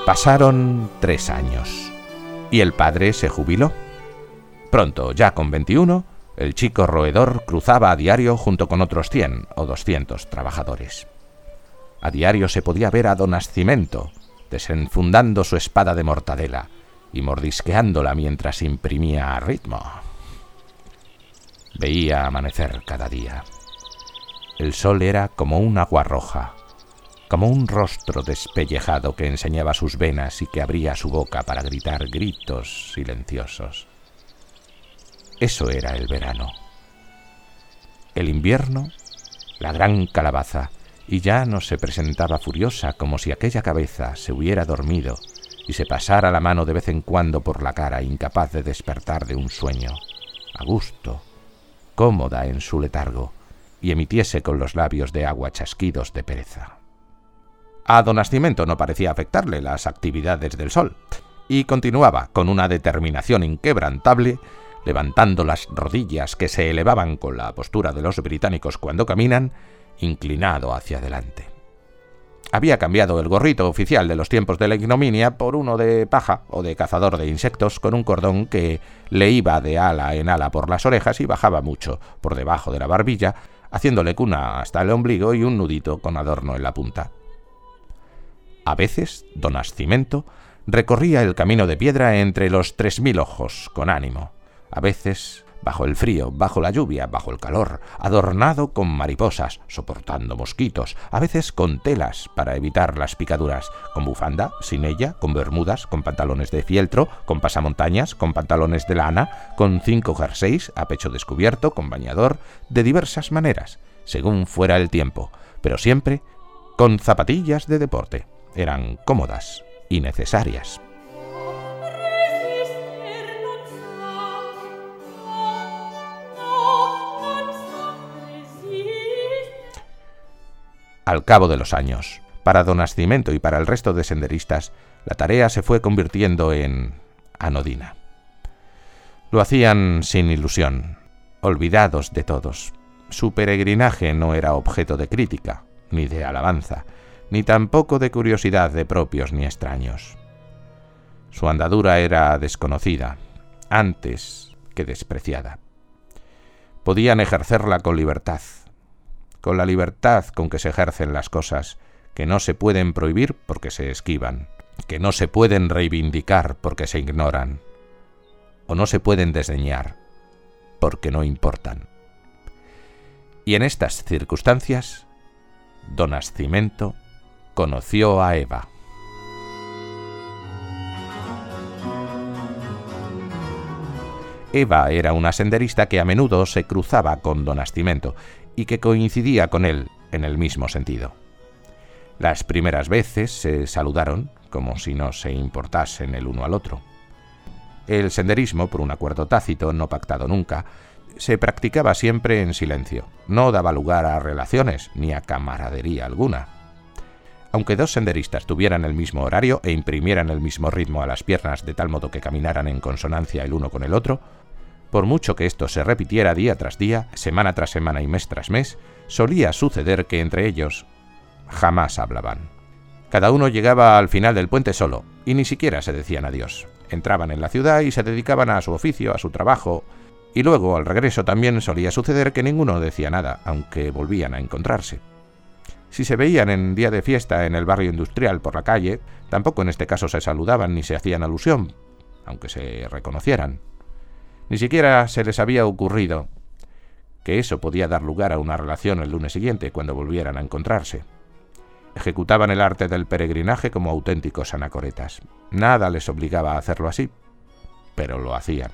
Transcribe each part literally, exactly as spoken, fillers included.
Pasaron tres años y el padre se jubiló. Pronto, ya con veintiuno, el chico roedor cruzaba a diario junto con otros cien o doscientos trabajadores. A diario se podía ver a don Nascimento desenfundando su espada de mortadela y mordisqueándola mientras imprimía a ritmo. Veía amanecer cada día. El sol era como un agua roja, como un rostro despellejado que enseñaba sus venas y que abría su boca para gritar gritos silenciosos. Eso era el verano. El invierno, la gran calabaza, y ya no se presentaba furiosa como si aquella cabeza se hubiera dormido y se pasara la mano de vez en cuando por la cara, incapaz de despertar de un sueño, a gusto, cómoda en su letargo, y emitiese con los labios de agua chasquidos de pereza. A don Nascimento no parecía afectarle las actividades del sol, y continuaba con una determinación inquebrantable, levantando las rodillas que se elevaban con la postura de los británicos cuando caminan, inclinado hacia adelante. Había cambiado el gorrito oficial de los tiempos de la ignominia por uno de paja o de cazador de insectos con un cordón que le iba de ala en ala por las orejas y bajaba mucho por debajo de la barbilla, haciéndole cuna hasta el ombligo y un nudito con adorno en la punta. A veces, don Nascimento recorría el camino de piedra entre los tres mil ojos con ánimo, a veces bajo el frío, bajo la lluvia, bajo el calor, adornado con mariposas, soportando mosquitos, a veces con telas para evitar las picaduras, con bufanda, sin ella, con bermudas, con pantalones de fieltro, con pasamontañas, con pantalones de lana, con cinco jerseys a pecho descubierto, con bañador, de diversas maneras, según fuera el tiempo, pero siempre con zapatillas de deporte. Eran cómodas y necesarias. Al cabo de los años, para don Nascimento y para el resto de senderistas, la tarea se fue convirtiendo en anodina. Lo hacían sin ilusión, olvidados de todos. Su peregrinaje no era objeto de crítica, ni de alabanza, ni tampoco de curiosidad de propios ni extraños. Su andadura era desconocida, antes que despreciada. Podían ejercerla con libertad, con la libertad con que se ejercen las cosas, que no se pueden prohibir porque se esquivan, que no se pueden reivindicar porque se ignoran, o no se pueden desdeñar porque no importan. Y en estas circunstancias, don Nascimento conoció a Eva. Eva era una senderista que a menudo se cruzaba con don Nascimento y que coincidía con él en el mismo sentido. Las primeras veces se saludaron como si no se importasen el uno al otro. El senderismo, por un acuerdo tácito, no pactado nunca, se practicaba siempre en silencio, no daba lugar a relaciones ni a camaradería alguna. Aunque dos senderistas tuvieran el mismo horario e imprimieran el mismo ritmo a las piernas de tal modo que caminaran en consonancia el uno con el otro, por mucho que esto se repitiera día tras día, semana tras semana y mes tras mes, solía suceder que entre ellos jamás hablaban. Cada uno llegaba al final del puente solo, y ni siquiera se decían adiós. Entraban en la ciudad y se dedicaban a su oficio, a su trabajo, y luego al regreso también solía suceder que ninguno decía nada, aunque volvían a encontrarse. Si se veían en día de fiesta en el barrio industrial por la calle, tampoco en este caso se saludaban ni se hacían alusión, aunque se reconocieran. Ni siquiera se les había ocurrido que eso podía dar lugar a una relación el lunes siguiente, cuando volvieran a encontrarse. Ejecutaban el arte del peregrinaje como auténticos anacoretas. Nada les obligaba a hacerlo así, pero lo hacían.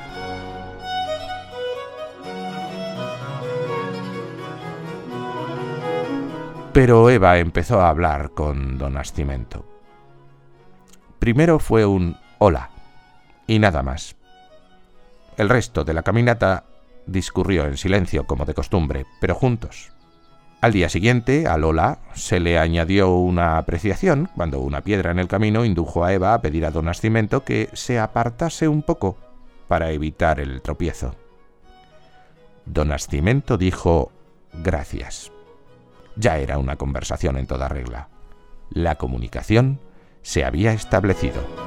Pero Eva empezó a hablar con don Nascimento. Primero fue un hola, y nada más. El resto de la caminata discurrió en silencio como de costumbre, pero juntos. Al día siguiente, al hola, se le añadió una apreciación cuando una piedra en el camino indujo a Eva a pedir a don Nascimento que se apartase un poco para evitar el tropiezo. Don Nascimento dijo gracias. Ya era una conversación en toda regla. La comunicación se había establecido.